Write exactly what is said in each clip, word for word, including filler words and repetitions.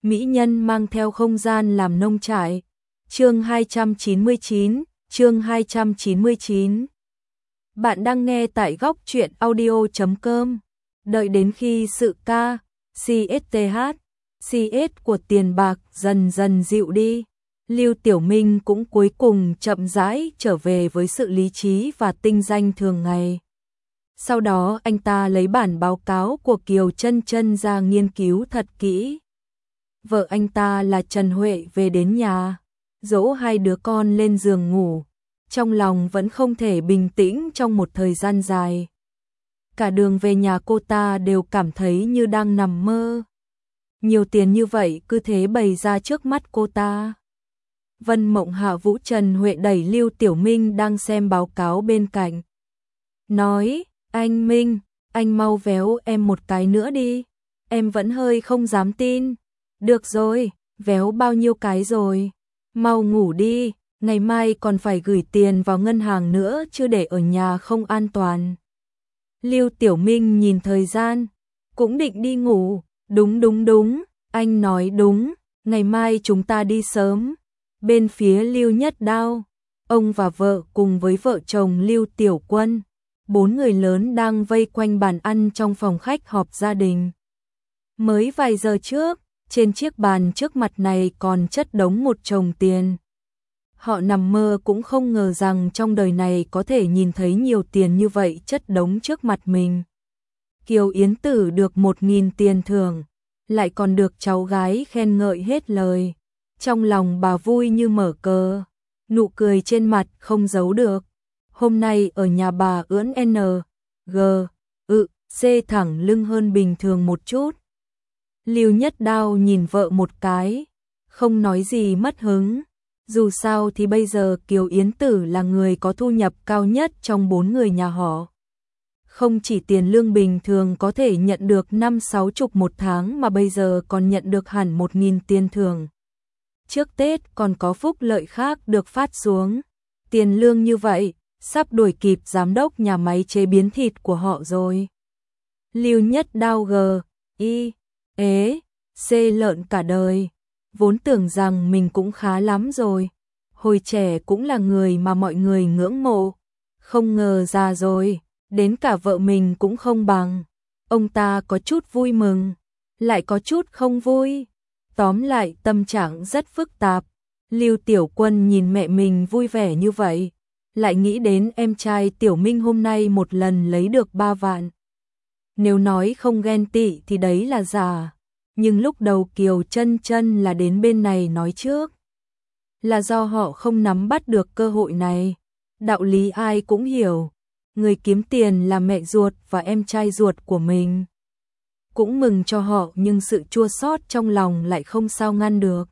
mỹ nhân mang theo không gian làm nông trại. Chương hai trăm chín mươi chín, chương hai trăm chín mươi chín. Bạn đang nghe tại góc truyện audio chấm com. Đợi đến khi sự ca, xê ét tê hát, xê ét của tiền bạc dần dần dịu đi, Lưu Tiểu Minh cũng cuối cùng chậm rãi trở về với sự lý trí và tinh danh thường ngày. Sau đó anh ta lấy bản báo cáo của Kiều Chân Chân ra nghiên cứu thật kỹ. Vợ anh ta là Trần Huệ về đến nhà, dỗ hai đứa con lên giường ngủ, trong lòng vẫn không thể bình tĩnh trong một thời gian dài. Cả đường về nhà cô ta đều cảm thấy như đang nằm mơ. Nhiều tiền như vậy cứ thế bày ra trước mắt cô ta. Vân Mộng Hạ Vũ Trần Huệ đẩy Lưu Tiểu Minh đang xem báo cáo bên cạnh. Nói, anh Minh, anh mau véo em một cái nữa đi. Em vẫn hơi không dám tin. Được rồi, véo bao nhiêu cái rồi. Mau ngủ đi, ngày mai còn phải gửi tiền vào ngân hàng nữa chứ để ở nhà không an toàn. Lưu Tiểu Minh nhìn thời gian, cũng định đi ngủ. Đúng đúng đúng, anh nói đúng, ngày mai chúng ta đi sớm. Bên phía Lưu Nhất Đao, ông và vợ cùng với vợ chồng Lưu Tiểu Quân, bốn người lớn đang vây quanh bàn ăn trong phòng khách họp gia đình. Mới vài giờ trước, trên chiếc bàn trước mặt này còn chất đống một chồng tiền. Họ nằm mơ cũng không ngờ rằng trong đời này có thể nhìn thấy nhiều tiền như vậy chất đống trước mặt mình. Kiều Yến Tử được một nghìn tiền thưởng, lại còn được cháu gái khen ngợi hết lời. Trong lòng bà vui như mở cờ, nụ cười trên mặt không giấu được. Hôm nay ở nhà bà ưỡn N, G, ự, C thẳng lưng hơn bình thường một chút. Lưu Nhất Đao nhìn vợ một cái, không nói gì mất hứng. Dù sao thì bây giờ Kiều Yến Tử là người có thu nhập cao nhất trong bốn người nhà họ. Không chỉ tiền lương bình thường có thể nhận được năm sáu chục một tháng mà bây giờ còn nhận được hẳn một nghìn tiền thưởng. Trước Tết còn có phúc lợi khác được phát xuống. Tiền lương như vậy, sắp đuổi kịp giám đốc nhà máy chế biến thịt của họ rồi. Lưu Nhất Đao G, I, ế, C lợn cả đời. Vốn tưởng rằng mình cũng khá lắm rồi. Hồi trẻ cũng là người mà mọi người ngưỡng mộ. Không ngờ già rồi, đến cả vợ mình cũng không bằng. Ông ta có chút vui mừng, lại có chút không vui. Tóm lại tâm trạng rất phức tạp. Lưu Tiểu Quân nhìn mẹ mình vui vẻ như vậy, lại nghĩ đến em trai Tiểu Minh hôm nay một lần lấy được ba vạn. Nếu nói không ghen tị thì đấy là giả. Nhưng lúc đầu Kiều Chân Chân là đến bên này nói trước. Là do họ không nắm bắt được cơ hội này. Đạo lý ai cũng hiểu. Người kiếm tiền là mẹ ruột và em trai ruột của mình. Cũng mừng cho họ nhưng sự chua xót trong lòng lại không sao ngăn được.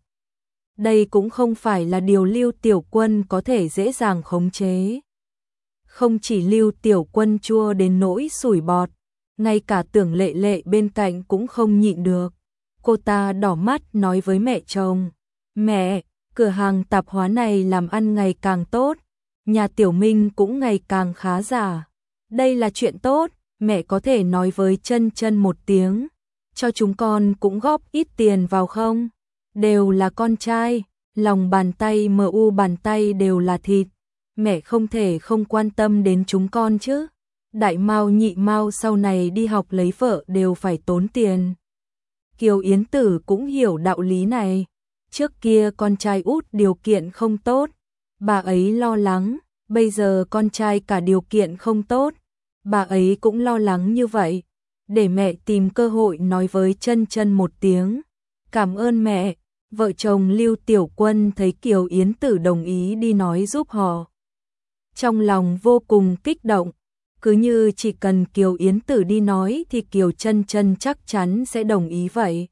Đây cũng không phải là điều Lưu Tiểu Quân có thể dễ dàng khống chế. Không chỉ Lưu Tiểu Quân chua đến nỗi sủi bọt, ngay cả Tưởng Lệ Lệ bên cạnh cũng không nhịn được. Cô ta đỏ mắt nói với mẹ chồng, mẹ, cửa hàng tạp hóa này làm ăn ngày càng tốt, nhà Tiểu Minh cũng ngày càng khá giả. Đây là chuyện tốt, mẹ có thể nói với Chân Chân một tiếng, cho chúng con cũng góp ít tiền vào không? Đều là con trai, lòng bàn tay mờ u bàn tay đều là thịt, mẹ không thể không quan tâm đến chúng con chứ. Đại Mao nhị Mao sau này đi học lấy vợ đều phải tốn tiền. Kiều Yến Tử cũng hiểu đạo lý này. Trước kia con trai út điều kiện không tốt, bà ấy lo lắng, bây giờ con trai cả điều kiện không tốt, bà ấy cũng lo lắng như vậy. Để mẹ tìm cơ hội nói với Chân Chân một tiếng. Cảm ơn mẹ. Vợ chồng Lưu Tiểu Quân thấy Kiều Yến Tử đồng ý đi nói giúp họ, trong lòng vô cùng kích động. Cứ như chỉ cần Kiều Yến Tử đi nói thì Kiều Chân Chân chắc chắn sẽ đồng ý vậy.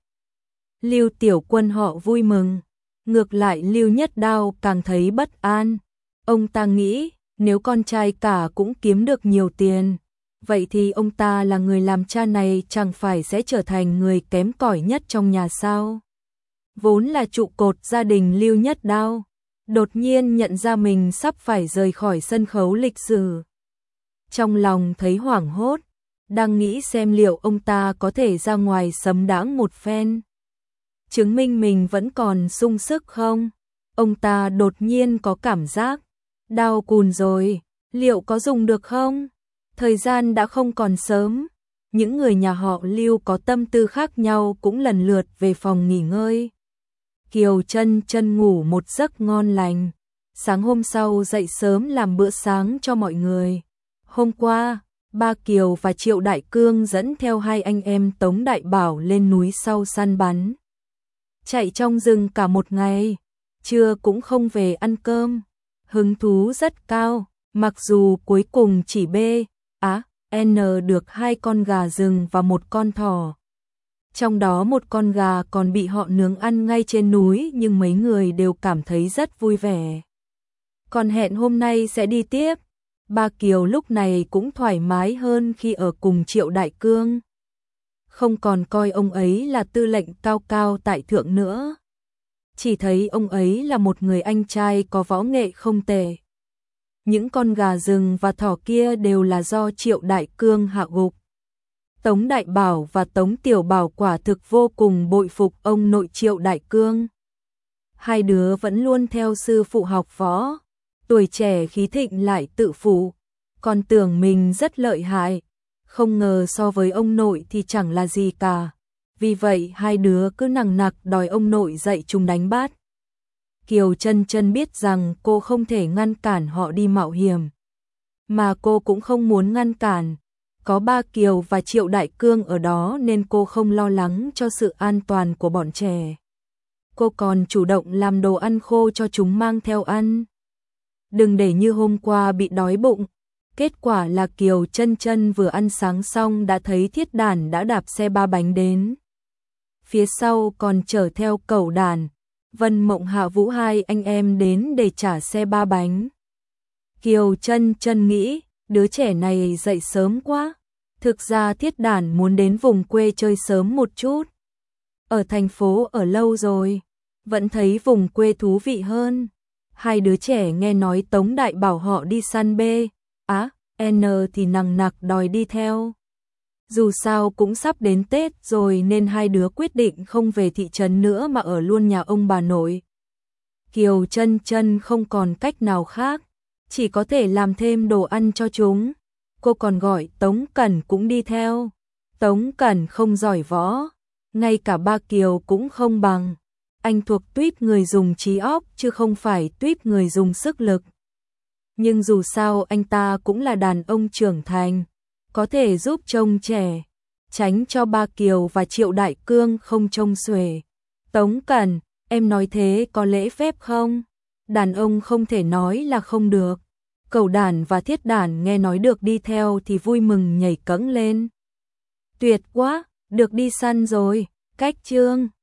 Lưu Tiểu Quân họ vui mừng. Ngược lại Lưu Nhất Đao càng thấy bất an. Ông ta nghĩ nếu con trai cả cũng kiếm được nhiều tiền, vậy thì ông ta là người làm cha này chẳng phải sẽ trở thành người kém cỏi nhất trong nhà sao? Vốn là trụ cột gia đình Lưu Nhất Đao, đột nhiên nhận ra mình sắp phải rời khỏi sân khấu lịch sử. Trong lòng thấy hoảng hốt, đang nghĩ xem liệu ông ta có thể ra ngoài sấm đãng một phen. chứng minh mình vẫn còn sung sức không? Ông ta đột nhiên có cảm giác đau cùn rồi, liệu có dùng được không? Thời gian đã không còn sớm, những người nhà họ Lưu có tâm tư khác nhau cũng lần lượt về phòng nghỉ ngơi. Kiều Chân Chân ngủ một giấc ngon lành, sáng hôm sau dậy sớm làm bữa sáng cho mọi người. Hôm qua, ba Kiều và Triệu Đại Cương dẫn theo hai anh em Tống Đại Bảo lên núi sau săn bắn. Chạy trong rừng cả một ngày, trưa cũng không về ăn cơm, hứng thú rất cao, mặc dù cuối cùng chỉ B, á, N được hai con gà rừng và một con thỏ. Trong đó một con gà còn bị họ nướng ăn ngay trên núi nhưng mấy người đều cảm thấy rất vui vẻ. Còn hẹn hôm nay sẽ đi tiếp. Ba Kiều lúc này cũng thoải mái hơn khi ở cùng Triệu Đại Cương. Không còn coi ông ấy là tư lệnh cao cao tại thượng nữa. Chỉ thấy ông ấy là một người anh trai có võ nghệ không tệ. Những con gà rừng và thỏ kia đều là do Triệu Đại Cương hạ gục. Tống Đại Bảo và Tống Tiểu Bảo quả thực vô cùng bội phục ông nội Triệu Đại Cương. Hai đứa vẫn luôn theo sư phụ học võ, tuổi trẻ khí thịnh lại tự phụ, còn tưởng mình rất lợi hại, không ngờ so với ông nội thì chẳng là gì cả. Vì vậy hai đứa cứ nằng nặc đòi ông nội dạy chúng đánh bát. Kiều Chân Chân biết rằng cô không thể ngăn cản họ đi mạo hiểm, mà cô cũng không muốn ngăn cản. Có ba Kiều và Triệu Đại Cương ở đó nên cô không lo lắng cho sự an toàn của bọn trẻ. Cô còn chủ động làm đồ ăn khô cho chúng mang theo ăn. Đừng để như hôm qua bị đói bụng. Kết quả là Kiều Chân Chân vừa ăn sáng xong đã thấy Thiết Đản đã đạp xe ba bánh đến. Phía sau còn chở theo Cẩu Đản, Vân Mộng Hạ Vũ hai anh em đến để trả xe ba bánh. Kiều Chân Chân nghĩ, đứa trẻ này dậy sớm quá. Thực ra Thiết Đản muốn đến vùng quê chơi sớm một chút. Ở thành phố ở lâu rồi, vẫn thấy vùng quê thú vị hơn. Hai đứa trẻ nghe nói Tống Đại bảo họ đi săn B, á, N thì nằng nặc đòi đi theo. Dù sao cũng sắp đến Tết rồi nên hai đứa quyết định không về thị trấn nữa mà ở luôn nhà ông bà nội. Kiều Chân Chân không còn cách nào khác, chỉ có thể làm thêm đồ ăn cho chúng. Cô còn gọi Tống Cẩn cũng đi theo. Tống Cẩn không giỏi võ, ngay cả ba Kiều cũng không bằng. Anh thuộc tuýp người dùng trí óc chứ không phải tuýp người dùng sức lực. Nhưng dù sao anh ta cũng là đàn ông trưởng thành, có thể giúp trông trẻ, tránh cho ba Kiều và Triệu Đại Cương không trông xuể. Tống Cẩn, em nói thế có lễ phép không? Đàn ông không thể nói là không được. Cẩu Đản và Thiết Đản nghe nói được đi theo thì vui mừng nhảy cẫng lên. Tuyệt quá, được đi săn rồi, cách chương.